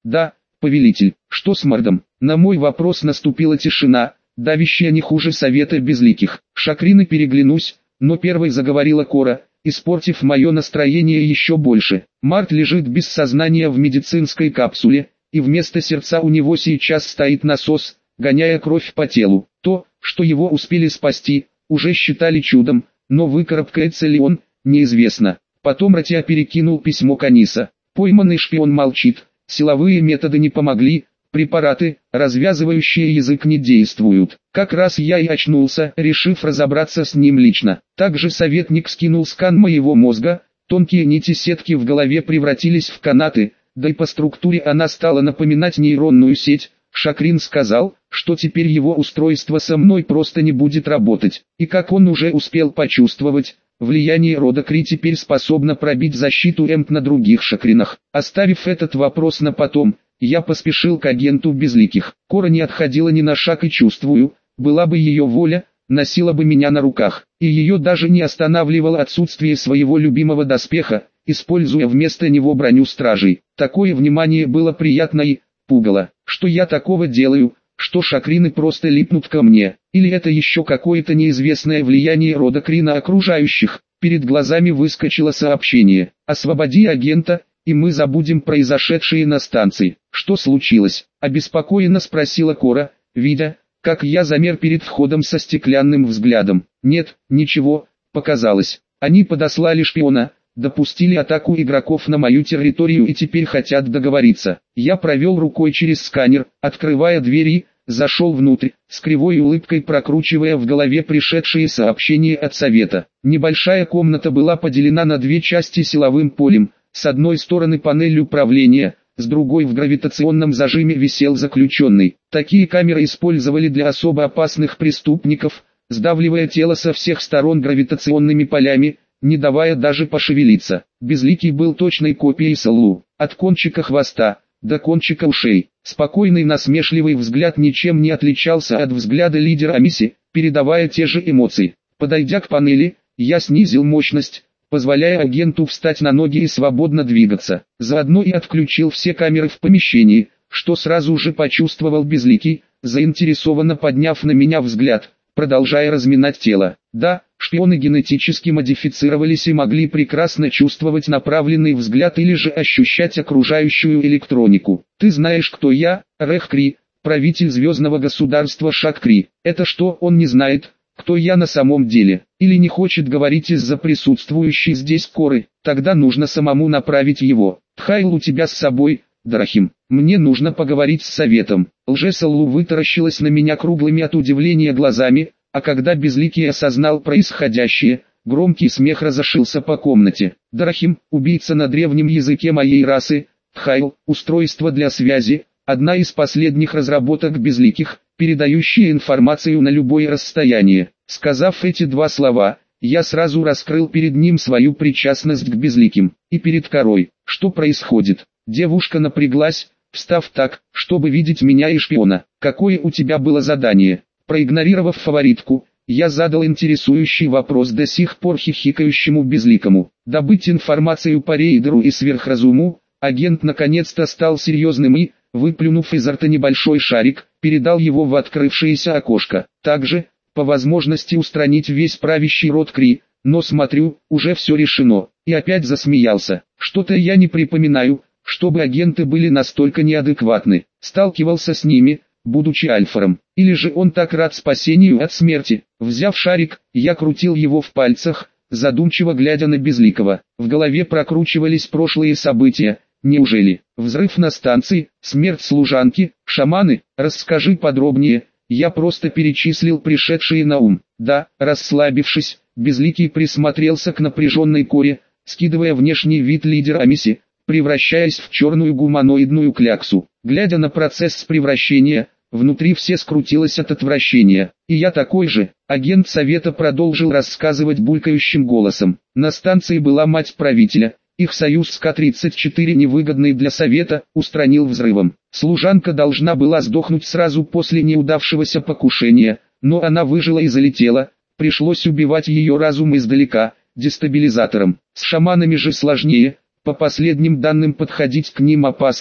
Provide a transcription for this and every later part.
Да, повелитель. Что с мордом? На мой вопрос наступила тишина, давящая не хуже совета безликих. Шакрины переглянусь, но первой заговорила Кора, испортив мое настроение еще больше. Март лежит без сознания в медицинской капсуле, и вместо сердца у него сейчас стоит насос, гоняя кровь по телу. То, что его успели спасти, уже считали чудом, но выкарабкается ли он, неизвестно. Потом Ратия перекинул письмо Каниса. Пойманный шпион молчит, силовые методы не помогли, препараты, развязывающие язык, не действуют. Как раз я и очнулся, решив разобраться с ним лично. Также советник скинул скан моего мозга, тонкие нити сетки в голове превратились в канаты, да и по структуре она стала напоминать нейронную сеть. Шакрин сказал, что теперь его устройство со мной просто не будет работать, и как он уже успел почувствовать, влияние рода Кри теперь способно пробить защиту ЭМП на других шакринах. Оставив этот вопрос на потом, я поспешил к агенту безликих. Кора не отходила ни на шаг и чувствую, была бы ее воля, носила бы меня на руках, и ее даже не останавливало отсутствие своего любимого доспеха, используя вместо него броню стражей. Такое внимание было приятно и пугало. Что я такого делаю, что шакрины просто липнут ко мне, или это еще какое-то неизвестное влияние рода Кри на окружающих? Перед глазами выскочило сообщение: «Освободи агента, и мы забудем произошедшее на станции». «Что случилось?» – обеспокоенно спросила Кора, видя, как я замер перед входом со стеклянным взглядом. «Нет, ничего, показалось. Они подослали шпиона, допустили атаку игроков на мою территорию и теперь хотят договориться». Я провел рукой через сканер, открывая двери, зашел внутрь, с кривой улыбкой прокручивая в голове пришедшие сообщения от совета. Небольшая комната была поделена на две части силовым полем, с одной стороны панель управления, с другой в гравитационном зажиме висел заключенный. Такие камеры использовали для особо опасных преступников, сдавливая тело со всех сторон гравитационными полями, не давая даже пошевелиться. Безликий был точной копией Саллу, от кончика хвоста до кончика ушей. Спокойный насмешливый взгляд ничем не отличался от взгляда лидера Амиси, передавая те же эмоции. Подойдя к панели, я снизил мощность, позволяя агенту встать на ноги и свободно двигаться. Заодно и отключил все камеры в помещении, что сразу же почувствовал Безликий, заинтересованно подняв на меня взгляд, продолжая разминать тело. Да, шпионы генетически модифицировались и могли прекрасно чувствовать направленный взгляд или же ощущать окружающую электронику. «Ты знаешь, кто я, Рех Кри, правитель звездного государства Шак-Кри». Это что, он не знает, кто я на самом деле, или не хочет говорить из-за присутствующей здесь Коры? Тогда нужно самому направить его. «Тхайл, у тебя с собой, Драхим? Мне нужно поговорить с советом». Лжесаллу вытаращилась на меня круглыми от удивления глазами, а когда Безликий осознал происходящее, громкий смех разошелся по комнате. «Драхим, убийца на древнем языке моей расы, Тхайл, устройство для связи, одна из последних разработок Безликих, передающая информацию на любое расстояние». Сказав эти два слова, я сразу раскрыл перед ним свою причастность к Безликим, и перед Корой. «Что происходит?» Девушка напряглась, встав так, чтобы видеть меня и шпиона. «Какое у тебя было задание?» Проигнорировав фаворитку, я задал интересующий вопрос до сих пор хихикающему Безликому. Добыть информацию по рейдеру и сверхразуму. Агент наконец-то стал серьезным и, выплюнув изо рта небольшой шарик, передал его в открывшееся окошко. Также, по возможности, устранить весь правящий род Кри, но смотрю, уже все решено. И опять засмеялся. Что-то я не припоминаю, чтобы агенты были настолько неадекватны. Сталкивался с ними, будучи альфаром. Или же он так рад спасению от смерти. Взяв шарик, я крутил его в пальцах, задумчиво глядя на Безликого. В голове прокручивались прошлые события. Неужели взрыв на станции, смерть служанки, шаманы? Расскажи подробнее. Я просто перечислил пришедшие на ум. Да, расслабившись, Безликий присмотрелся к напряженной Коре, скидывая внешний вид лидера Амиси, превращаясь в черную гуманоидную кляксу. Глядя на процесс превращения, внутри все скрутилось от отвращения. «И я такой же», агент совета продолжил рассказывать булькающим голосом. На станции была мать правителя, их союз с К-34, невыгодный для совета, устранил взрывом. Служанка должна была сдохнуть сразу после неудавшегося покушения, но она выжила и залетела, пришлось убивать ее разум издалека, дестабилизатором. С шаманами же сложнее, по последним данным подходить к ним опасно,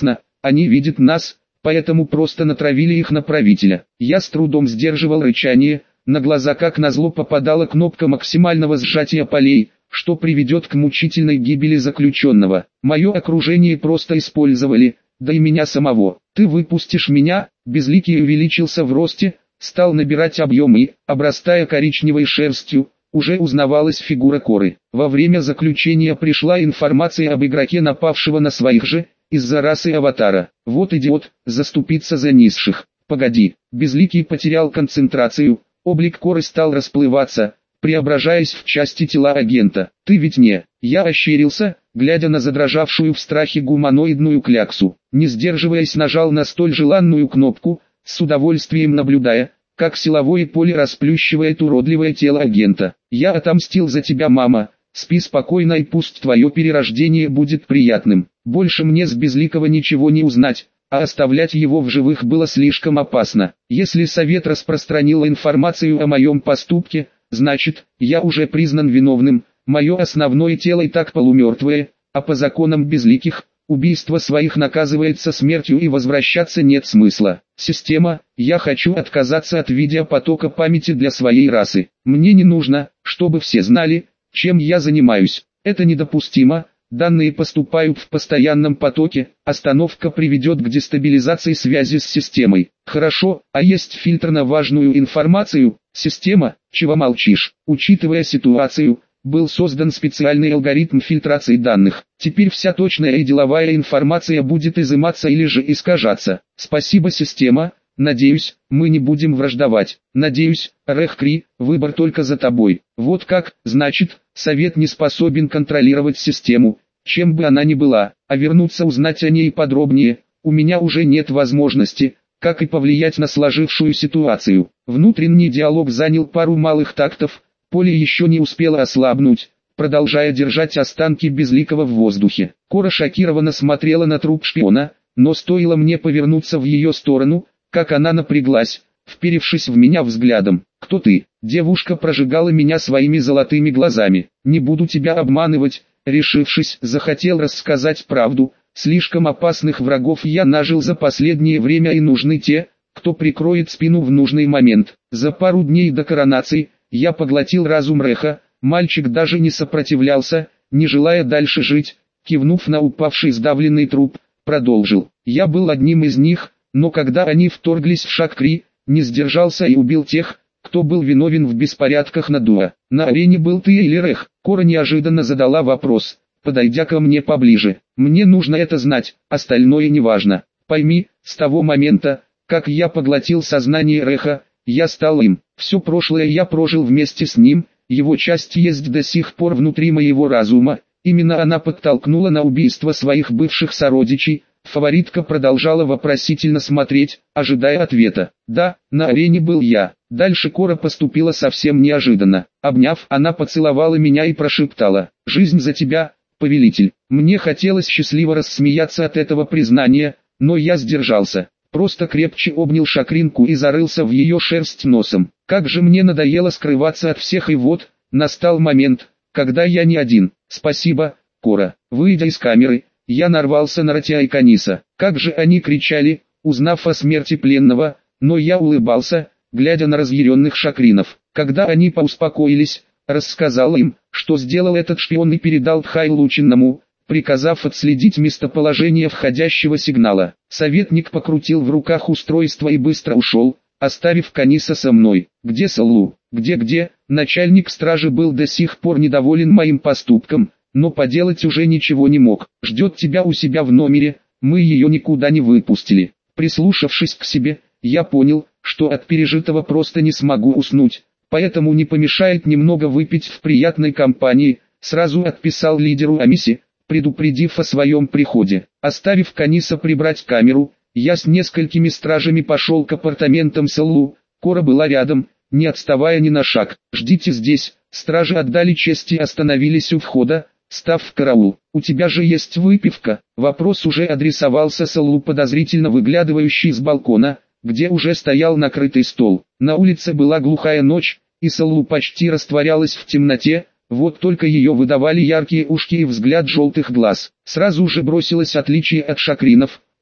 они видят нас, поэтому просто натравили их на правителя. Я с трудом сдерживал рычание, на глаза как назло попадала кнопка максимального сжатия полей, что приведет к мучительной гибели заключенного. Мое окружение просто использовали, да и меня самого. Ты выпустишь меня? Безликий увеличился в росте, стал набирать объем и, обрастая коричневой шерстью, уже узнавалась фигура Коры. Во время заключения пришла информация об игроке, напавшего на своих же, из-за расы аватара. Вот идиот, заступиться за низших. Погоди, Безликий потерял концентрацию, облик Коры стал расплываться, преображаясь в части тела агента. Ты ведь не... Я ощерился, глядя на задрожавшую в страхе гуманоидную кляксу. Не сдерживаясь, нажал на столь желанную кнопку, с удовольствием наблюдая, как силовое поле расплющивает уродливое тело агента. «Я отомстил за тебя, мама, спи спокойно и пусть твое перерождение будет приятным. Больше мне с Безликого ничего не узнать, а оставлять его в живых было слишком опасно. Если совет распространил информацию о моем поступке, значит, я уже признан виновным, мое основное тело и так полумертвое, а по законам Безликих, убийство своих наказывается смертью и возвращаться нет смысла. Система, я хочу отказаться от видеопотока памяти для своей расы. Мне не нужно, чтобы все знали, чем я занимаюсь. Это недопустимо, данные поступают в постоянном потоке, остановка приведет к дестабилизации связи с системой. Хорошо, а есть фильтр на важную информацию? Система, чего молчишь? Учитывая ситуацию, был создан специальный алгоритм фильтрации данных. Теперь вся точная и деловая информация будет изыматься или же искажаться. Спасибо, система. Надеюсь, мы не будем враждовать. Надеюсь, Рехкри, выбор только за тобой. Вот как, значит, совет не способен контролировать систему, чем бы она ни была, а вернуться узнать о ней подробнее, у меня уже нет возможности, как и повлиять на сложившую ситуацию. Внутренний диалог занял пару малых тактов, поле еще не успело ослабнуть, продолжая держать останки Безликого в воздухе. Кора шокированно смотрела на труп шпиона, но стоило мне повернуться в ее сторону, как она напряглась, вперевшись в меня взглядом. «Кто ты?» Девушка прожигала меня своими золотыми глазами. «Не буду тебя обманывать», решившись, захотел рассказать правду. Слишком опасных врагов я нажил за последнее время и нужны те, кто прикроет спину в нужный момент. За пару дней до коронации я поглотил разум Реха, мальчик даже не сопротивлялся, не желая дальше жить, кивнув на упавший сдавленный труп, продолжил. Я был одним из них, но когда они вторглись в Шакри, не сдержался и убил тех, кто был виновен в беспорядках на Дуа. На арене был ты или Рех? Кора неожиданно задала вопрос, подойдя ко мне поближе. Мне нужно это знать, остальное не важно. Пойми, с того момента, как я поглотил сознание Реха, я стал им. Все прошлое я прожил вместе с ним, его часть есть до сих пор внутри моего разума. Именно она подтолкнула на убийство своих бывших сородичей. Фаворитка продолжала вопросительно смотреть, ожидая ответа. Да, на арене был я. Дальше Кора поступила совсем неожиданно. Обняв, она поцеловала меня и прошептала: «Жизнь за тебя, повелитель». Мне хотелось счастливо рассмеяться от этого признания, но я сдержался. Просто крепче обнял Шакринку и зарылся в ее шерсть носом. Как же мне надоело скрываться от всех, и вот, настал момент, когда я не один. Спасибо, Кора. Выйдя из камеры, я нарвался на Ратия и Каниса. Как же они кричали, узнав о смерти пленного, но я улыбался, глядя на разъяренных шакринов. Когда они поуспокоились, рассказал им, что сделал этот шпион и передал Тхайлучинному, приказав отследить местоположение входящего сигнала. Советник покрутил в руках устройство и быстро ушел, оставив Каниса со мной. «Где Саллу? Где?» Начальник стражи был до сих пор недоволен моим поступком, но поделать уже ничего не мог. «Ждет тебя у себя в номере, мы ее никуда не выпустили». Прислушавшись к себе, я понял, что от пережитого просто не смогу уснуть, поэтому не помешает немного выпить в приятной компании. Сразу отписал лидеру Амиси, предупредив о своем приходе. Оставив Каниса прибрать камеру, я с несколькими стражами пошел к апартаментам Саллу. Кора была рядом, не отставая ни на шаг. «Ждите здесь». Стражи отдали честь и остановились у входа, став в караул. «У тебя же есть выпивка?» Вопрос уже адресовался Саллу, подозрительно выглядывающий с балкона, где уже стоял накрытый стол. На улице была глухая ночь, и Саллу почти растворялась в темноте, вот только ее выдавали яркие ушки и взгляд желтых глаз. Сразу же бросилось отличие от шакринов.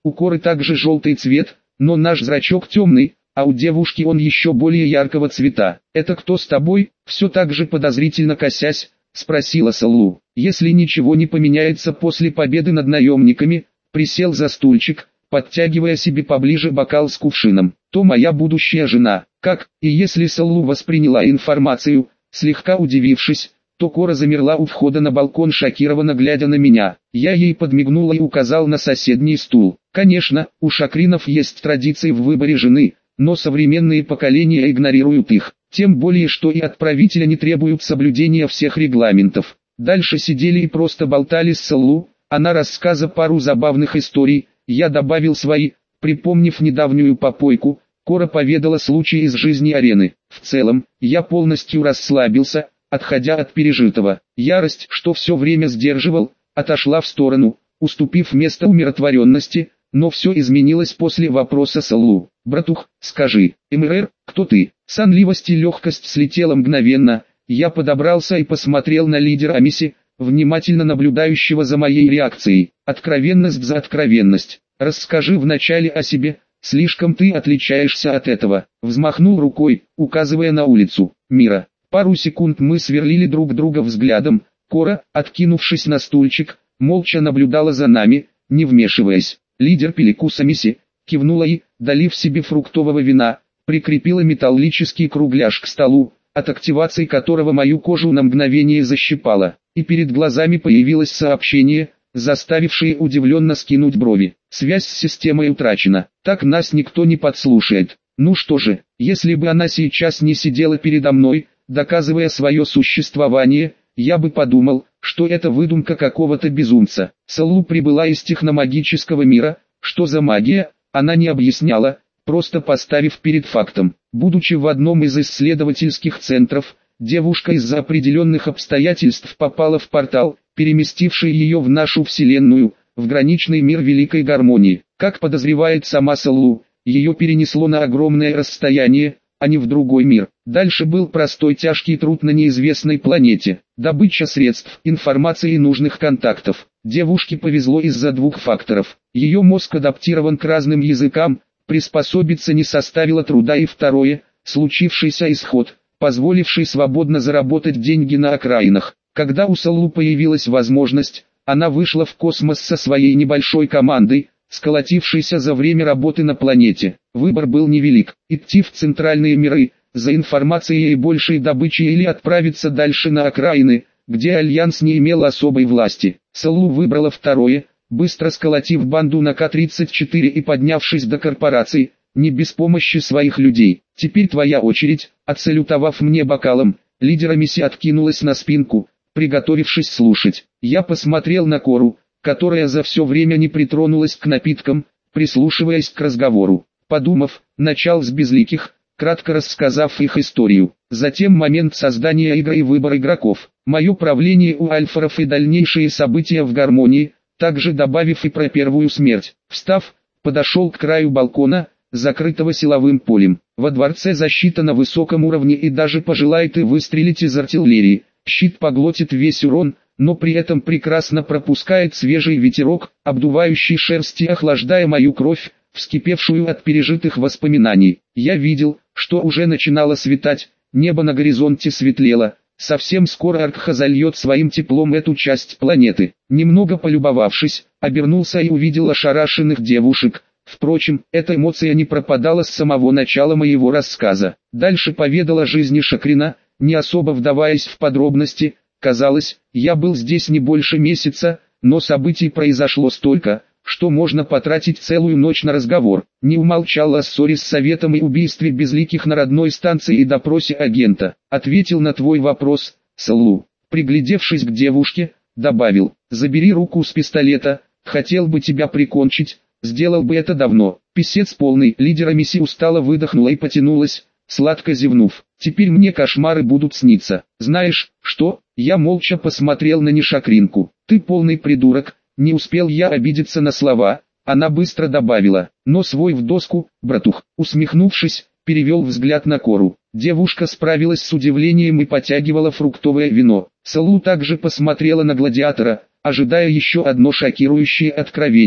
У Коры также желтый цвет, но наш зрачок темный, а у девушки он еще более яркого цвета. «Это кто с тобой?» — все так же подозрительно косясь, спросила Саллу. Если ничего не поменяется после победы над наемниками, присел за стульчик, подтягивая себе поближе бокал с кувшином, то моя будущая жена. Как? И если Саллу восприняла информацию, слегка удивившись, то Кора замерла у входа на балкон, шокированно глядя на меня. Я ей подмигнула и указал на соседний стул. Конечно, у шакринов есть традиции в выборе жены, но современные поколения игнорируют их, тем более что и от правителя не требуют соблюдения всех регламентов. Дальше сидели и просто болтали с Саллу, она рассказала пару забавных историй, я добавил свои, припомнив недавнюю попойку. Кора поведала случай из жизни арены. В целом, я полностью расслабился, отходя от пережитого. Ярость, что все время сдерживал, отошла в сторону, уступив место умиротворенности, но все изменилось после вопроса Саллу. «Братух, скажи, МРР, кто ты?» Сонливость и легкость слетела мгновенно, я подобрался и посмотрел на лидера Амиси, внимательно наблюдающего за моей реакцией. Откровенность за откровенность. «Расскажи вначале о себе, слишком ты отличаешься от этого». Взмахнул рукой, указывая на улицу. «Мира». Пару секунд мы сверлили друг друга взглядом. Кора, откинувшись на стульчик, молча наблюдала за нами, не вмешиваясь. Лидер Пеликуса Миси кивнула и, долив себе фруктового вина, прикрепила металлический кругляш к столу, от активации которого мою кожу на мгновение защипало, и перед глазами появилось сообщение, заставившее удивленно скинуть брови. Связь с системой утрачена, так нас никто не подслушает. Ну что же, если бы она сейчас не сидела передо мной, доказывая свое существование, я бы подумал, что это выдумка какого-то безумца. Саллу прибыла из техномагического мира, что за магия, она не объясняла, просто поставив перед фактом. Будучи в одном из исследовательских центров, девушка из-за определенных обстоятельств попала в портал, переместивший ее в нашу вселенную, в граничный мир Великой Гармонии. Как подозревает сама Саллу, ее перенесло на огромное расстояние, а не в другой мир. Дальше был простой тяжкий труд на неизвестной планете, добыча средств, информации и нужных контактов. Девушке повезло из-за двух факторов. Ее мозг адаптирован к разным языкам, приспособиться не составило труда, и второе, случившийся исход, позволивший свободно заработать деньги на окраинах. Когда у Саллу появилась возможность, она вышла в космос со своей небольшой командой, сколотившейся за время работы на планете. Выбор был невелик: идти в центральные миры, за информацией и большей добычей, или отправиться дальше на окраины, где Альянс не имел особой власти. Саллу выбрала второе, быстро сколотив банду на К-34 и поднявшись до корпораций, не без помощи своих людей. «Теперь твоя очередь», — отсалютовав мне бокалом, лидер Амиси откинулась на спинку, приготовившись слушать. Я посмотрел на Кору, которая за все время не притронулась к напиткам, прислушиваясь к разговору. Подумав, начал с безликих, кратко рассказав их историю. Затем момент создания игры и выбор игроков, мое правление у альфаров и дальнейшие события в Гармонии, также добавив и про первую смерть. Встав, подошел к краю балкона, закрытого силовым полем. Во дворце защита на высоком уровне, и даже пожелает и выстрелить из артиллерии, щит поглотит весь урон, но при этом прекрасно пропускает свежий ветерок, обдувающий шерсть и охлаждая мою кровь, вскипевшую от пережитых воспоминаний. Я видел, что уже начинало светать, небо на горизонте светлело. Совсем скоро Аркха зальет своим теплом эту часть планеты. Немного полюбовавшись, обернулся и увидел ошарашенных девушек. Впрочем, эта эмоция не пропадала с самого начала моего рассказа. Дальше поведал о жизни Шакрина, не особо вдаваясь в подробности. Казалось, я был здесь не больше месяца, но событий произошло столько, что можно потратить целую ночь на разговор. Не умолчал о ссоре с Советом и убийстве безликих на родной станции и допросе агента. Ответил на твой вопрос, Саллу. Приглядевшись к девушке, добавил: забери руку с пистолета, хотел бы тебя прикончить, сделал бы это давно. Писец полный. Лидер Амиси устало выдохнула и потянулась, сладко зевнув. Теперь мне кошмары будут сниться. Знаешь, что? Я молча посмотрел на Нишакринку. Ты полный придурок. Не успел я обидеться на слова, она быстро добавила: но свой в доску, братух. Усмехнувшись, перевел взгляд на Кору. Девушка справилась с удивлением и потягивала фруктовое вино. Саллу также посмотрела на гладиатора, ожидая еще одно шокирующее откровение.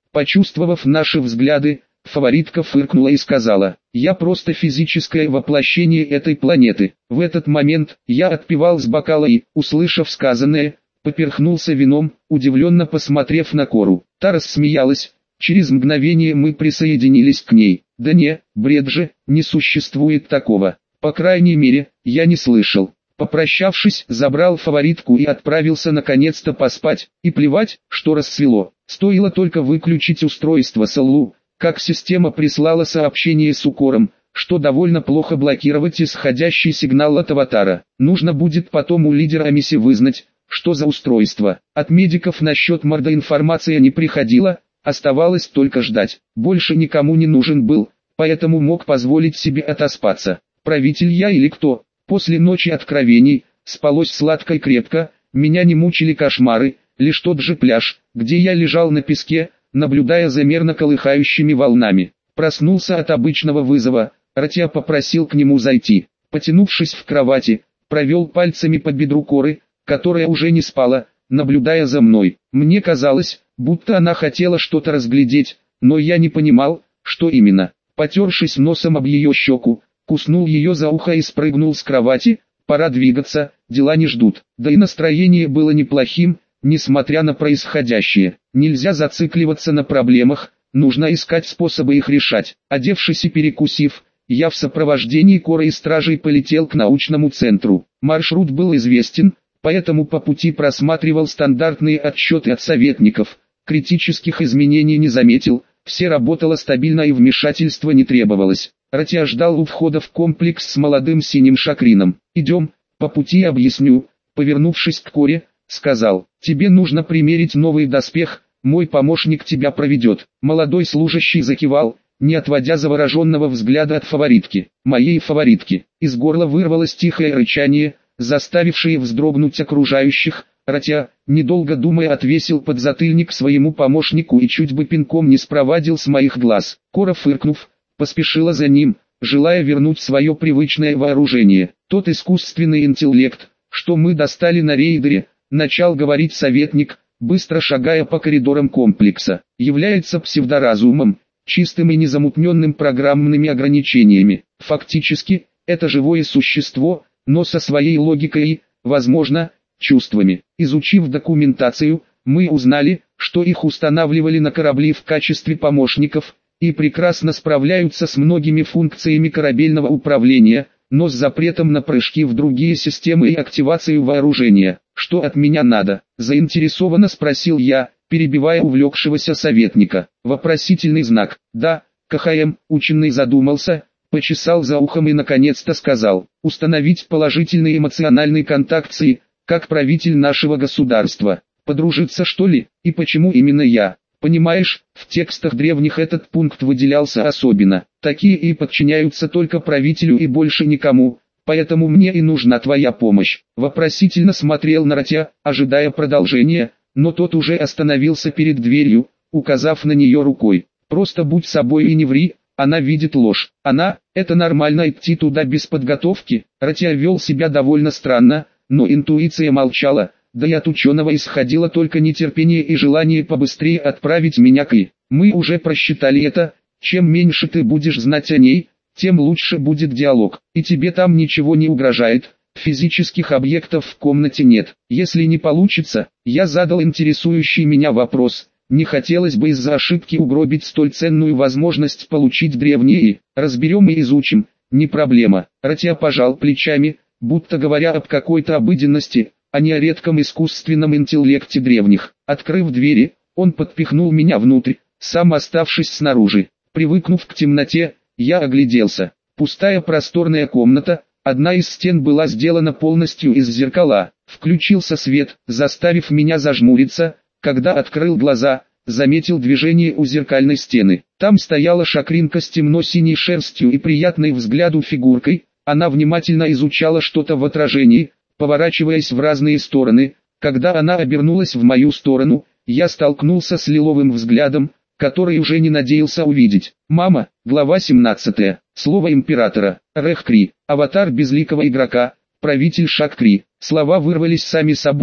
Почувствовав наши взгляды, фаворитка фыркнула и сказала: «Я просто физическое воплощение этой планеты». В этот момент я отпивал с бокала и, услышав сказанное, поперхнулся вином, удивленно посмотрев на Кору. Та рассмеялась. Через мгновение мы присоединились к ней. «Да не, бред же, не существует такого. По крайней мере, я не слышал». Попрощавшись, забрал фаворитку и отправился наконец-то поспать, и плевать, что рассвело. Стоило только выключить устройство СЛУ, как система прислала сообщение с укором, что довольно плохо блокировать исходящий сигнал от аватара. Нужно будет потом у лидера Амиси вызнать, что за устройство. От медиков насчет морда информация не приходила, оставалось только ждать. Больше никому не нужен был, поэтому мог позволить себе отоспаться. Правитель я или кто? После ночи откровений, спалось сладко и крепко, меня не мучили кошмары, лишь тот же пляж, где я лежал на песке, наблюдая за мерно колыхающими волнами. Проснулся от обычного вызова, Ратья попросил к нему зайти. Потянувшись в кровати, провел пальцами по бедру Коры, которая уже не спала, наблюдая за мной. Мне казалось, будто она хотела что-то разглядеть, но я не понимал, что именно. Потершись носом об ее щеку, куснул ее за ухо и спрыгнул с кровати. Пора двигаться, дела не ждут. Да и настроение было неплохим, несмотря на происходящее. Нельзя зацикливаться на проблемах, нужно искать способы их решать. Одевшись и перекусив, я в сопровождении Коры и стражей полетел к научному центру. Маршрут был известен, поэтому по пути просматривал стандартные отчеты от советников. Критических изменений не заметил, все работало стабильно и вмешательства не требовалось. Ратья ждал у входа в комплекс с молодым синим шакрином. «Идем, по пути объясню», повернувшись к Коре, сказал: «Тебе нужно примерить новый доспех, мой помощник тебя проведет». Молодой служащий закивал, не отводя завороженного взгляда от фаворитки. Моей фаворитки. Из горла вырвалось тихое рычание, заставившее вздрогнуть окружающих. Ратья, недолго думая, отвесил подзатыльник своему помощнику и чуть бы пинком не спровадил с моих глаз. Кора, фыркнув, поспешила за ним, желая вернуть свое привычное вооружение. Тот искусственный интеллект, что мы достали на рейдере, начал говорить советник, быстро шагая по коридорам комплекса, является псевдоразумом, чистым и незамутненным программными ограничениями. Фактически, это живое существо, но со своей логикой и, возможно, чувствами. Изучив документацию, мы узнали, что их устанавливали на корабли в качестве помощников, и прекрасно справляются с многими функциями корабельного управления, но с запретом на прыжки в другие системы и активацию вооружения. «Что от меня надо?» – заинтересованно спросил я, перебивая увлекшегося советника. Вопросительный знак. «Да, КХМ», ученый задумался, почесал за ухом и наконец-то сказал: «Установить положительный эмоциональный контакт с И, как правитель нашего государства. Подружиться, что ли? И почему именно я? Понимаешь, в текстах древних этот пункт выделялся особенно. Такие и подчиняются только правителю и больше никому, поэтому мне и нужна твоя помощь». Вопросительно смотрел на Ратья, ожидая продолжения, но тот уже остановился перед дверью, указав на нее рукой. «Просто будь собой и не ври, она видит ложь». Это нормально идти туда без подготовки? Ратья вел себя довольно странно, но интуиция молчала. Да и от ученого исходило только нетерпение и желание побыстрее отправить меня к И. Мы уже просчитали это, чем меньше ты будешь знать о ней, тем лучше будет диалог, и тебе там ничего не угрожает, физических объектов в комнате нет. Если не получится, я задал интересующий меня вопрос, не хотелось бы из-за ошибки угробить столь ценную возможность получить древние И. Разберем и изучим, не проблема. Ратья пожал плечами, будто говоря об какой-то обыденности, а не о редком искусственном интеллекте древних. Открыв двери, он подпихнул меня внутрь, сам оставшись снаружи. Привыкнув к темноте, я огляделся. Пустая просторная комната, одна из стен была сделана полностью из зеркала. Включился свет, заставив меня зажмуриться. Когда открыл глаза, заметил движение у зеркальной стены. Там стояла шакринка с темно-синей шерстью и приятной взгляду фигуркой. Она внимательно изучала что-то в отражении, поворачиваясь в разные стороны. Когда она обернулась в мою сторону, я столкнулся с лиловым взглядом, который уже не надеялся увидеть. «Мама», глава 17. Слово императора. Рэх-Кри, аватар безликого игрока, правитель Шак-Кри. Слова вырвались сами собой,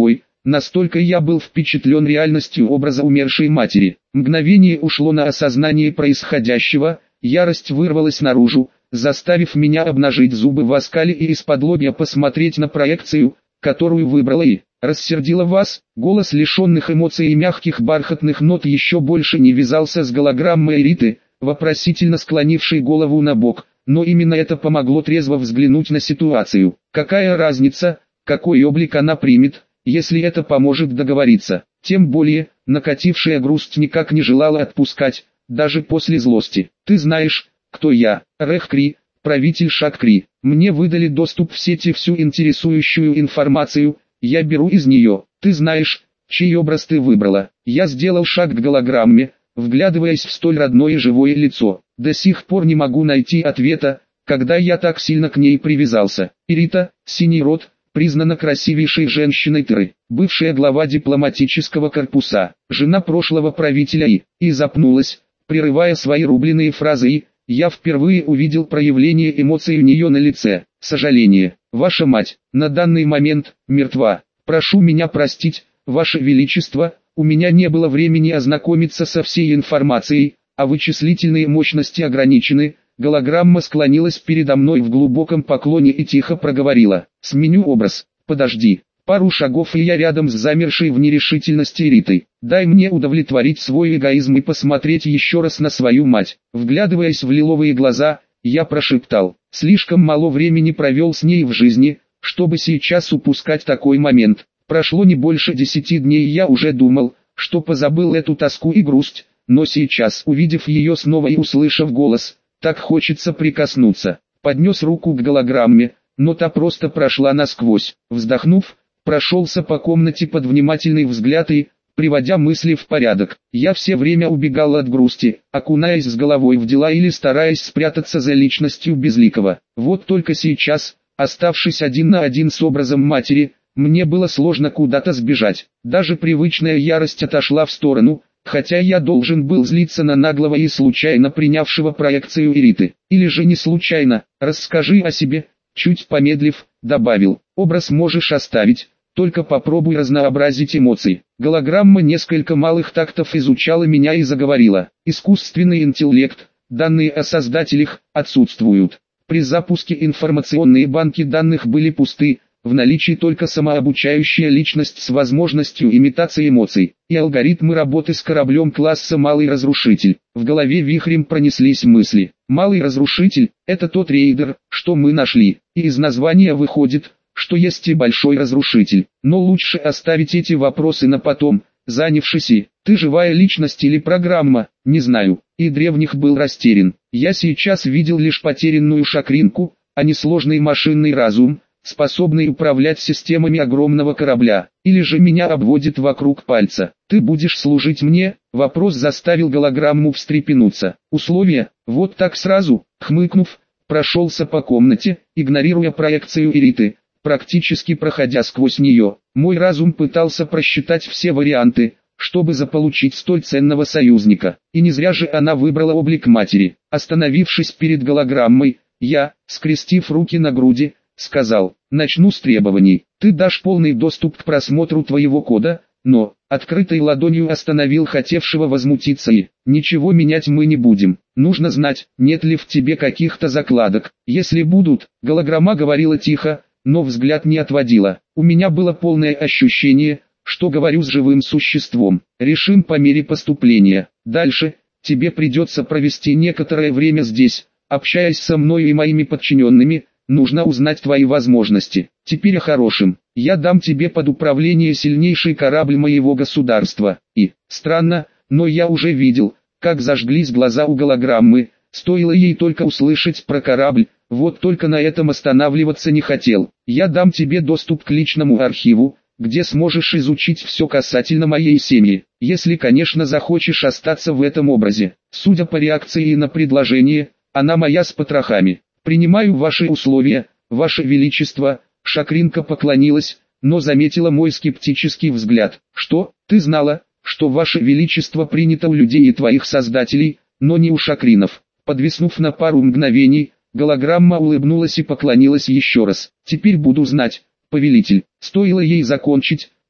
настолько я был впечатлен реальностью образа умершей матери. Мгновение ушло на осознание происходящего, ярость вырвалась наружу, заставив меня обнажить зубы в оскале и из-под-лобья посмотреть на проекцию, которую выбрала и рассердила вас. Голос лишенных эмоций и мягких бархатных нот еще больше не вязался с голограммой Риты, вопросительно склонившей голову на бок, но именно это помогло трезво взглянуть на ситуацию. Какая разница, какой облик она примет, если это поможет договориться? Тем более, накатившая грусть никак не желала отпускать, даже после злости. Ты знаешь, кто я? Рехкри, правитель Шаккри. Мне выдали доступ в сети всю интересующую информацию, я беру из нее. Ты знаешь, чей образ ты выбрала. Я сделал шаг к голограмме, вглядываясь в столь родное и живое лицо. До сих пор не могу найти ответа, когда я так сильно к ней привязался. Ирита, синий рот, признана красивейшей женщиной Терры, бывшая глава дипломатического корпуса, жена прошлого правителя и запнулась, прерывая свои рубленые фразы я впервые увидел проявление эмоций у нее на лице. Сожаление, ваша мать, на данный момент, мертва. Прошу меня простить, ваше величество, у меня не было времени ознакомиться со всей информацией, а вычислительные мощности ограничены. Голограмма склонилась передо мной в глубоком поклоне и тихо проговорила: «Сменю образ, подожди». Пару шагов и я рядом с замершей в нерешительности Ритой. Дай мне удовлетворить свой эгоизм и посмотреть еще раз на свою мать. Вглядываясь в лиловые глаза, я прошептал: слишком мало времени провел с ней в жизни, чтобы сейчас упускать такой момент. Прошло не больше 10 дней и я уже думал, что позабыл эту тоску и грусть, но сейчас, увидев ее снова и услышав голос, так хочется прикоснуться. Поднес руку к голограмме, но та просто прошла насквозь. Вздохнув, прошелся по комнате под внимательный взгляд и, приводя мысли в порядок, я все время убегал от грусти, окунаясь с головой в дела или стараясь спрятаться за личностью Безликого. Вот только сейчас, оставшись один на один с образом матери, мне было сложно куда-то сбежать. Даже привычная ярость отошла в сторону, хотя я должен был злиться на наглого и случайно принявшего проекцию Ириты. Или же не случайно. Расскажи о себе, чуть помедлив, добавил. Образ можешь оставить, только попробуй разнообразить эмоции. Голограмма несколько малых тактов изучала меня и заговорила. Искусственный интеллект, данные о создателях, отсутствуют. При запуске информационные банки данных были пусты, в наличии только самообучающая личность с возможностью имитации эмоций, и алгоритмы работы с кораблем класса «Малый Разрушитель». В голове вихрем пронеслись мысли. «Малый Разрушитель» — это тот рейдер, что мы нашли, и из названия выходит, что есть и Большой Разрушитель. Но лучше оставить эти вопросы на потом, занявшись и «ты живая личность или программа?» Не знаю, и древних был растерян. Я сейчас видел лишь потерянную шакринку, а не сложный машинный разум, способный управлять системами огромного корабля. Или же меня обводит вокруг пальца. «Ты будешь служить мне?» Вопрос заставил голограмму встрепенуться. «Условия? Вот так сразу?» Хмыкнув, прошелся по комнате, игнорируя проекцию Ириты, практически проходя сквозь нее. Мой разум пытался просчитать все варианты, чтобы заполучить столь ценного союзника. И не зря же она выбрала облик матери. Остановившись перед голограммой, я, скрестив руки на груди, сказал: начну с требований. Ты дашь полный доступ к просмотру твоего кода, но, открытой ладонью остановил хотевшего возмутиться и, ничего менять мы не будем. Нужно знать, нет ли в тебе каких-то закладок. Если будут, голограмма говорила тихо, но взгляд не отводила. У меня было полное ощущение, что говорю с живым существом. Решим по мере поступления. Дальше, тебе придется провести некоторое время здесь, общаясь со мной и моими подчиненными. Нужно узнать твои возможности. Теперь о хорошем. Я дам тебе под управление сильнейший корабль моего государства. И, странно, но я уже видел, как зажглись глаза у голограммы, стоило ей только услышать про корабль, вот только на этом останавливаться не хотел. Я дам тебе доступ к личному архиву, где сможешь изучить все касательно моей семьи, если, конечно, захочешь остаться в этом образе. Судя по реакции на предложение, она моя с потрохами. «Принимаю ваши условия, ваше величество». Шакринка поклонилась, но заметила мой скептический взгляд. «Что, ты знала, что ваше величество принято у людей и твоих создателей, но не у шакринов?» Подвиснув на пару мгновений, голограмма улыбнулась и поклонилась еще раз. «Теперь буду знать, повелитель». Стоило ей закончить,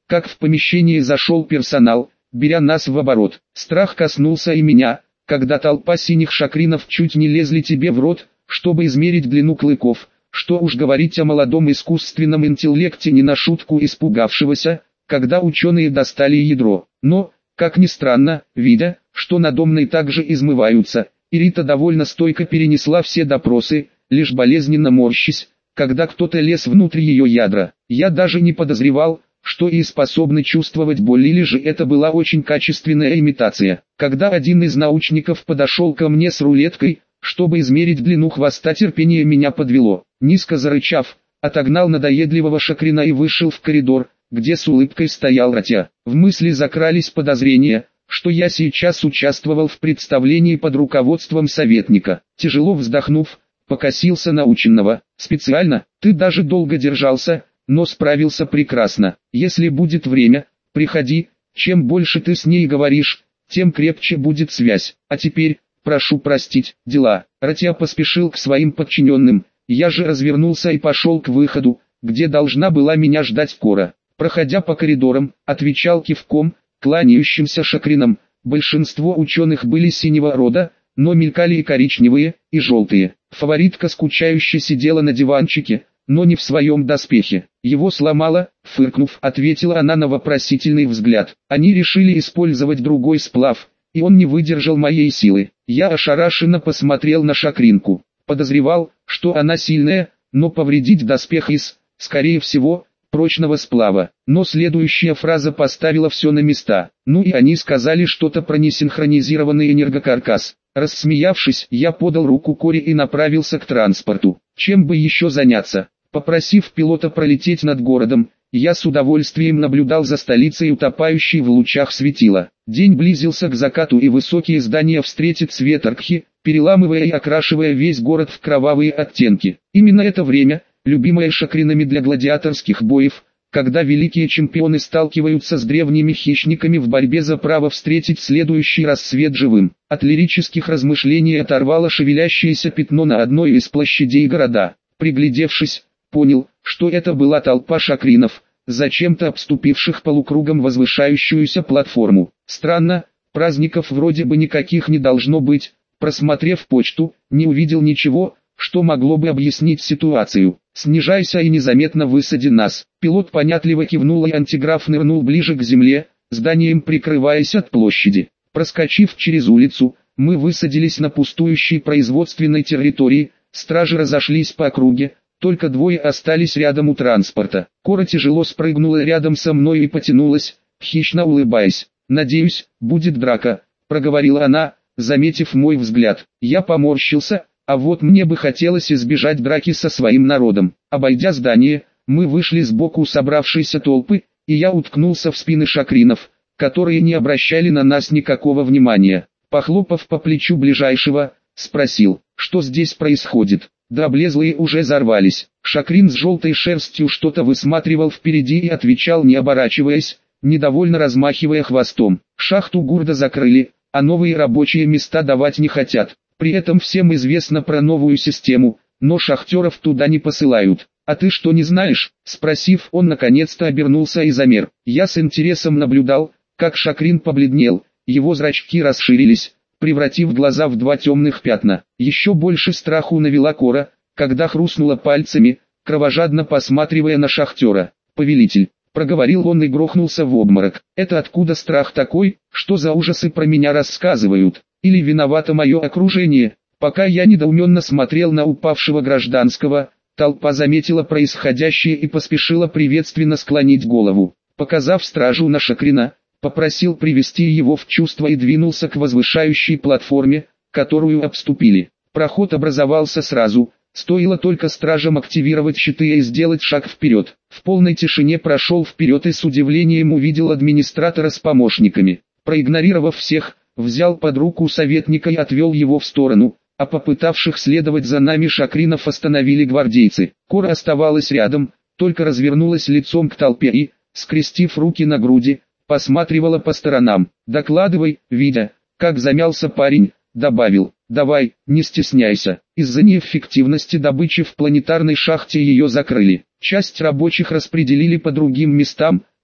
как в помещение зашел персонал, беря нас в оборот. Страх коснулся и меня, когда толпа синих шакринов чуть не лезли тебе в рот, чтобы измерить длину клыков. Что уж говорить о молодом искусственном интеллекте, не на шутку испугавшегося, когда ученые достали ядро. Но, как ни странно, видя, что надомные также измываются, Ирита довольно стойко перенесла все допросы, лишь болезненно морщись, когда кто-то лез внутрь ее ядра. Я даже не подозревал, что и способны чувствовать боль, или же это была очень качественная имитация. Когда один из научников подошел ко мне с рулеткой, чтобы измерить длину хвоста, терпение меня подвело. Низко зарычав, отогнал надоедливого шакрина и вышел в коридор, где с улыбкой стоял Ратя. В мысли закрались подозрения, что я сейчас участвовал в представлении под руководством советника. Тяжело вздохнув, покосился на ученого. «Специально, ты даже долго держался, но справился прекрасно. Если будет время, приходи, чем больше ты с ней говоришь, тем крепче будет связь. А теперь, прошу простить, дела». Ратя поспешил к своим подчиненным, я же развернулся и пошел к выходу, где должна была меня ждать Кора. Проходя по коридорам, отвечал кивком кланяющимся шакринам. Большинство ученых были синего рода, но мелькали и коричневые, и желтые. Фаворитка скучающе сидела на диванчике, но не в своем доспехе. Его сломала, фыркнув, ответила она на вопросительный взгляд. Они решили использовать другой сплав, и он не выдержал моей силы. Я ошарашенно посмотрел на шакринку. Подозревал, что она сильная, но повредить доспех из, скорее всего, прочного сплава. Но следующая фраза поставила все на места. Ну и они сказали что-то про несинхронизированный энергокаркас. Рассмеявшись, я подал руку Коре и направился к транспорту. Чем бы еще заняться? Попросив пилота пролететь над городом, я с удовольствием наблюдал за столицей, утопающей в лучах светила. День близился к закату, и высокие здания встретит свет Аркхи, переламывая и окрашивая весь город в кровавые оттенки. Именно это время, любимое шакринами для гладиаторских боев, когда великие чемпионы сталкиваются с древними хищниками в борьбе за право встретить следующий рассвет живым. От лирических размышлений оторвало шевелящееся пятно на одной из площадей города. Приглядевшись, понял, что это была толпа шакринов, зачем-то обступивших полукругом возвышающуюся платформу. Странно, праздников вроде бы никаких не должно быть. Просмотрев почту, не увидел ничего, что могло бы объяснить ситуацию. «Снижайся и незаметно высади нас». Пилот понятливо кивнул, и антиграф нырнул ближе к земле, зданием прикрываясь от площади. Проскочив через улицу, мы высадились на пустующей производственной территории, стражи разошлись по округе, только двое остались рядом у транспорта. Кора тяжело спрыгнула рядом со мной и потянулась, хищно улыбаясь. «Надеюсь, будет драка», — проговорила она, заметив мой взгляд. Я поморщился. А вот мне бы хотелось избежать драки со своим народом. Обойдя здание, мы вышли сбоку собравшейся толпы, и я уткнулся в спины шакринов, которые не обращали на нас никакого внимания. Похлопав по плечу ближайшего, спросил, что здесь происходит. Да облезлые уже взорвались. Шакрин с желтой шерстью что-то высматривал впереди и отвечал, не оборачиваясь, недовольно размахивая хвостом. Шахту Гурда закрыли, а новые рабочие места давать не хотят. При этом всем известно про новую систему, но шахтеров туда не посылают. «А ты что, не знаешь?» Спросив, он наконец-то обернулся и замер. Я с интересом наблюдал, как шакрин побледнел, его зрачки расширились, превратив глаза в два темных пятна. Еще больше страху навела Кора, когда хрустнула пальцами, кровожадно посматривая на шахтера. «Повелитель», — проговорил он и грохнулся в обморок. «Это откуда страх такой? Что за ужасы про меня рассказывают? Или виновато мое окружение?» Пока я недоуменно смотрел на упавшего гражданского, толпа заметила происходящее и поспешила приветственно склонить голову. Показав стражу на шакрина, попросил привести его в чувство и двинулся к возвышающей платформе, которую обступили. Проход образовался сразу, стоило только стражам активировать щиты и сделать шаг вперед. В полной тишине прошел вперед и с удивлением увидел администратора с помощниками. Проигнорировав всех, взял под руку советника и отвел его в сторону, а попытавших следовать за нами шакринов остановили гвардейцы. Кора оставалась рядом, только развернулась лицом к толпе и, скрестив руки на груди, посматривала по сторонам. «Докладывай, видя, как замялся парень», добавил, «давай, не стесняйся». Из-за неэффективности добычи в планетарной шахте ее закрыли. Часть рабочих распределили по другим местам,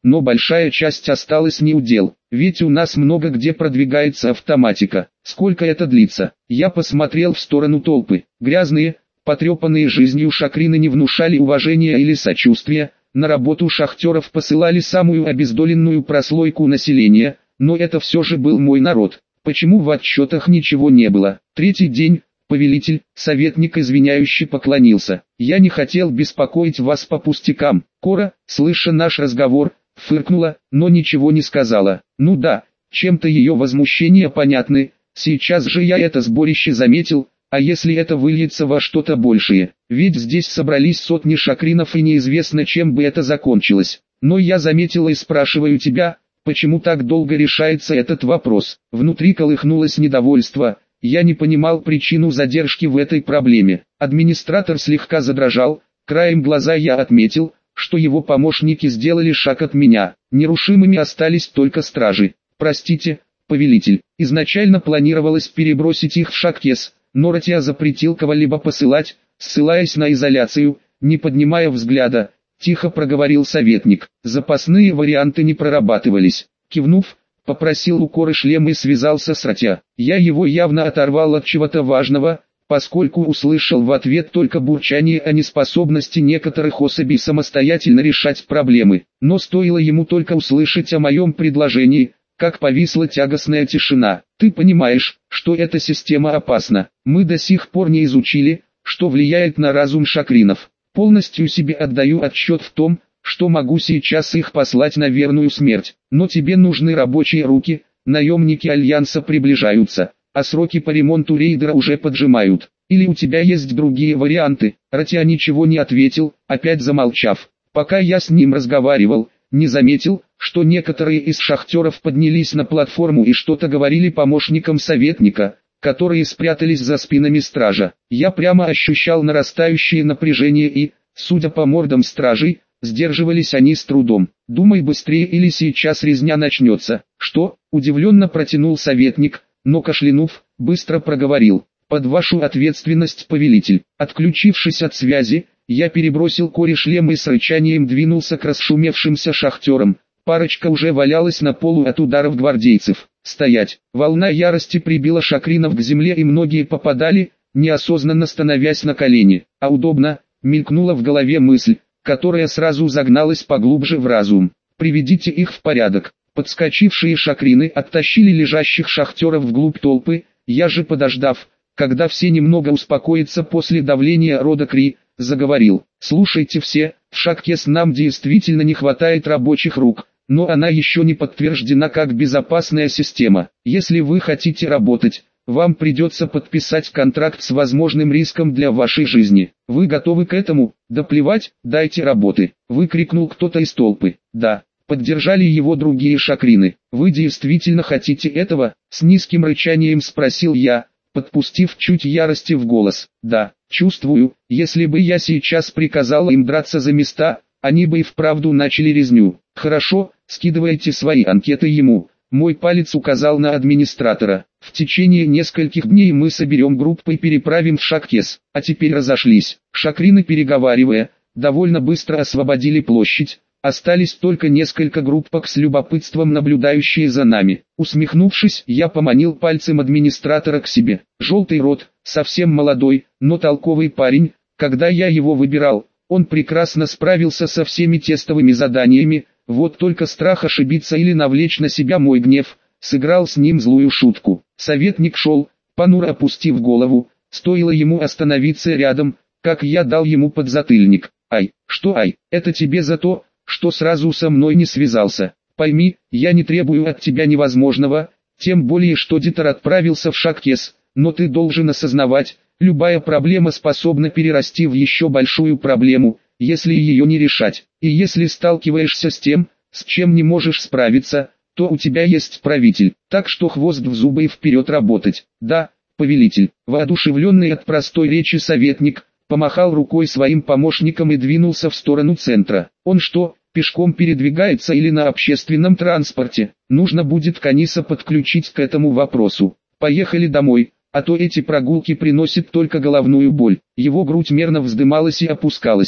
но большая часть осталась не у дел, ведь у нас много где продвигается автоматика. Сколько это длится? Я посмотрел в сторону толпы. Грязные, потрепанные жизнью шакрины не внушали уважения или сочувствия, на работу шахтеров посылали самую обездоленную прослойку населения, но это все же был мой народ. Почему в отчетах ничего не было? Третий день. Повелитель, советник извиняюще поклонился. Я не хотел беспокоить вас по пустякам. Кора, слыша наш разговор, фыркнула, но ничего не сказала. Ну да, чем-то ее возмущения понятны. Сейчас же я это сборище заметил, а если это выльется во что-то большее? Ведь здесь собрались сотни шакринов и неизвестно, чем бы это закончилось. Но я заметила и спрашиваю тебя, почему так долго решается этот вопрос? Внутри колыхнулось недовольство. Я не понимал причину задержки в этой проблеме. Администратор слегка задрожал, краем глаза я отметил, что его помощники сделали шаг от меня. Нерушимыми остались только стражи. Простите, повелитель, изначально планировалось перебросить их в Шаккес, но Ратия запретил кого-либо посылать, ссылаясь на изоляцию, не поднимая взгляда, тихо проговорил советник. Запасные варианты не прорабатывались. Кивнув, попросил у Коры шлем и связался с Ратия. Я его явно оторвал от чего-то важного, поскольку услышал в ответ только бурчание о неспособности некоторых особей самостоятельно решать проблемы. Но стоило ему только услышать о моем предложении, как повисла тягостная тишина. Ты понимаешь, что эта система опасна. Мы до сих пор не изучили, что влияет на разум шакринов. Полностью себе отдаю отчет в том, что могу сейчас их послать на верную смерть, но тебе нужны рабочие руки, наемники Альянса приближаются, а сроки по ремонту рейдера уже поджимают. Или у тебя есть другие варианты? Ратия ничего не ответил, опять замолчав. Пока я с ним разговаривал, не заметил, что некоторые из шахтеров поднялись на платформу и что-то говорили помощникам советника, которые спрятались за спинами стража. Я прямо ощущал нарастающее напряжение и, судя по мордам стражей, сдерживались они с трудом. Думай быстрее, или сейчас резня начнется. Что? Удивленно протянул советник, но кашлянув, быстро проговорил. Под вашу ответственность, повелитель. Отключившись от связи, я перебросил Коре шлем и с рычанием двинулся к расшумевшимся шахтерам. Парочка уже валялась на полу от ударов гвардейцев. Стоять! Волна ярости прибила шакринов к земле, и многие попадали, неосознанно становясь на колени. А удобно, мелькнула в голове мысль, которая сразу загналась поглубже в разум. Приведите их в порядок. Подскочившие шакрины оттащили лежащих шахтеров вглубь толпы. Я же, подождав, когда все немного успокоятся после давления рода Кри, заговорил. Слушайте все, в Шаккес нам действительно не хватает рабочих рук, но она еще не подтверждена как безопасная система. Если вы хотите работать, вам придется подписать контракт с возможным риском для вашей жизни. Вы готовы к этому? Да плевать, дайте работы, выкрикнул кто-то из толпы. Да, поддержали его другие шакрины. Вы действительно хотите этого? С низким рычанием спросил я, подпустив чуть ярости в голос. Да, чувствую, если бы я сейчас приказал им драться за места, они бы и вправду начали резню. Хорошо, скидывайте свои анкеты ему. Мой палец указал на администратора. В течение нескольких дней мы соберем группу и переправим в Шаккес. А теперь разошлись. Шакрины, переговаривая, довольно быстро освободили площадь. Остались только несколько группок с любопытством, наблюдающие за нами. Усмехнувшись, я поманил пальцем администратора к себе. Желтый рот, совсем молодой, но толковый парень. Когда я его выбирал, он прекрасно справился со всеми тестовыми заданиями. Вот только страх ошибиться или навлечь на себя мой гнев сыграл с ним злую шутку. Советник шел, понуро опустив голову. Стоило ему остановиться рядом, как я дал ему подзатыльник. Ай, что ай, это тебе за то, что сразу со мной не связался. Пойми, я не требую от тебя невозможного, тем более что Дитер отправился в Шаккес, но ты должен осознавать, любая проблема способна перерасти в еще большую проблему, если ее не решать. И если сталкиваешься с тем, с чем не можешь справиться, то у тебя есть правитель, так что хвост в зубы и вперед работать. Да, повелитель, воодушевленный от простой речи советник, помахал рукой своим помощникам и двинулся в сторону центра. Он что, пешком передвигается или на общественном транспорте? Нужно будет Каниса подключить к этому вопросу. Поехали домой, а то эти прогулки приносят только головную боль. Его грудь мерно вздымалась и опускалась.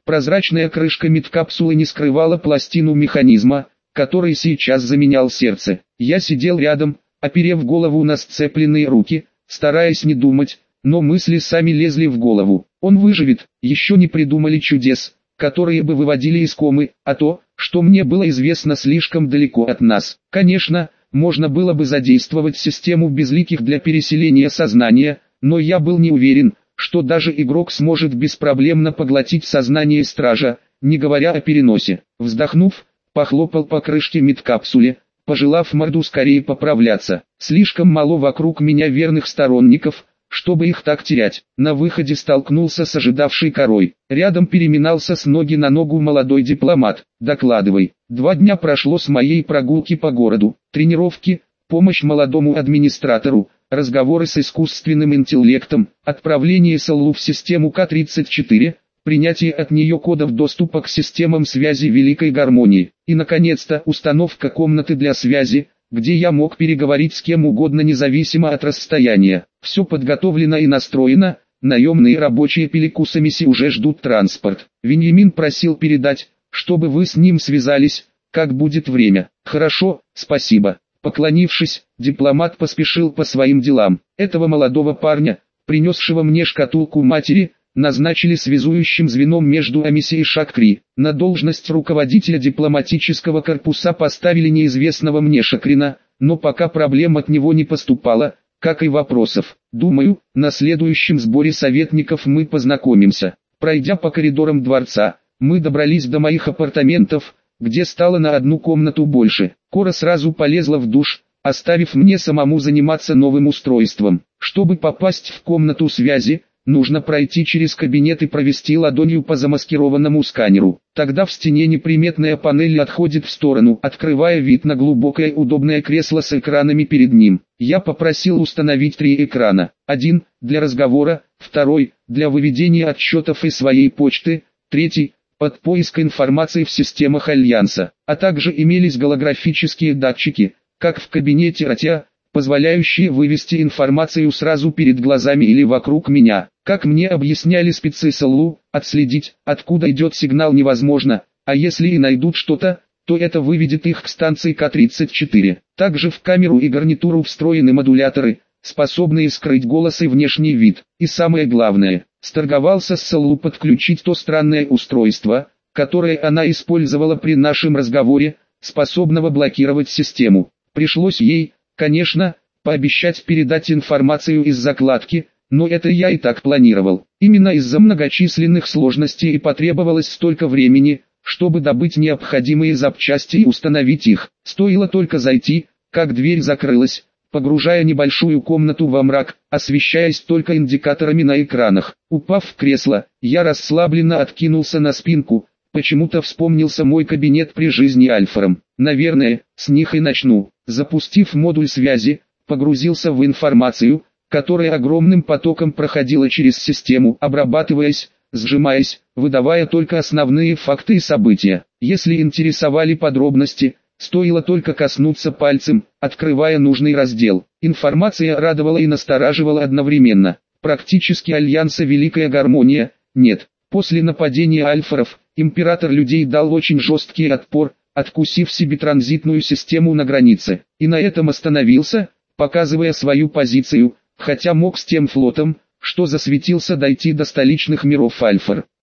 Прозрачная крышка медкапсулы не скрывала пластину механизма, который сейчас заменял сердце. Я сидел рядом, оперев голову на сцепленные руки, стараясь не думать, но мысли сами лезли в голову. Он выживет, еще не придумали чудес, которые бы выводили из комы, а то, что мне было известно, слишком далеко от нас. Конечно, можно было бы задействовать систему безликих для переселения сознания, но я был не уверен, что даже игрок сможет беспроблемно поглотить сознание стража, не говоря о переносе. Вздохнув, похлопал по крышке медкапсуле, пожелав морду скорее поправляться. Слишком мало вокруг меня верных сторонников, чтобы их так терять. На выходе столкнулся с ожидавшей корой. Рядом переминался с ноги на ногу молодой дипломат. «Докладывай». 2 дня прошло с моей прогулки по городу. Тренировки, помощь молодому администратору, разговоры с искусственным интеллектом, отправление СЛУ в систему К-34, принятие от нее кодов доступа к системам связи Великой Гармонии. И, наконец-то, установка комнаты для связи, где я мог переговорить с кем угодно независимо от расстояния. Все подготовлено и настроено, наемные рабочие Пеликусамиси уже ждут транспорт. Веньямин просил передать, чтобы вы с ним связались, как будет время. Хорошо, спасибо. Поклонившись, дипломат поспешил по своим делам. Этого молодого парня, принесшего мне шкатулку матери, назначили связующим звеном между Амиси и Шакри. На должность руководителя дипломатического корпуса поставили неизвестного мне Шакрина, но пока проблем от него не поступало, как и вопросов. Думаю, на следующем сборе советников мы познакомимся. Пройдя по коридорам дворца, мы добрались до моих апартаментов, где стало на одну комнату больше. Кора сразу полезла в душ, оставив мне самому заниматься новым устройством. Чтобы попасть в комнату связи, нужно пройти через кабинет и провести ладонью по замаскированному сканеру. Тогда в стене неприметная панель отходит в сторону, открывая вид на глубокое удобное кресло с экранами перед ним. Я попросил установить 3 экрана. Один для разговора, второй для выведения отчетов из своей почты, третий под поиск информации в системах Альянса. А также имелись голографические датчики, как в кабинете Ратя, позволяющие вывести информацию сразу перед глазами или вокруг меня. Как мне объясняли спецы СЛУ, отследить, откуда идет сигнал, невозможно, а если и найдут что-то, то это выведет их к станции К-34. Также в камеру и гарнитуру встроены модуляторы, способные скрыть голос и внешний вид. И самое главное, сторговался с СЛУ подключить то странное устройство, которое она использовала при нашем разговоре, способного блокировать систему. Пришлось ей, конечно, пообещать передать информацию из закладки, но это я и так планировал. Именно из-за многочисленных сложностей и потребовалось столько времени, чтобы добыть необходимые запчасти и установить их. Стоило только зайти, как дверь закрылась, погружая небольшую комнату во мрак, освещаясь только индикаторами на экранах. Упав в кресло, я расслабленно откинулся на спинку. Почему-то вспомнился мой кабинет при жизни Альфаром. Наверное, с них и начну. Запустив модуль связи, погрузился в информацию, которая огромным потоком проходила через систему, обрабатываясь, сжимаясь, выдавая только основные факты и события. Если интересовали подробности, стоило только коснуться пальцем, открывая нужный раздел. Информация радовала и настораживала одновременно. Практически Альянса Великая Гармония, нет. После нападения альфаров, император людей дал очень жесткий отпор, откусив себе транзитную систему на границе. И на этом остановился, показывая свою позицию, хотя мог с тем флотом, что засветился, дойти до столичных миров Альфар.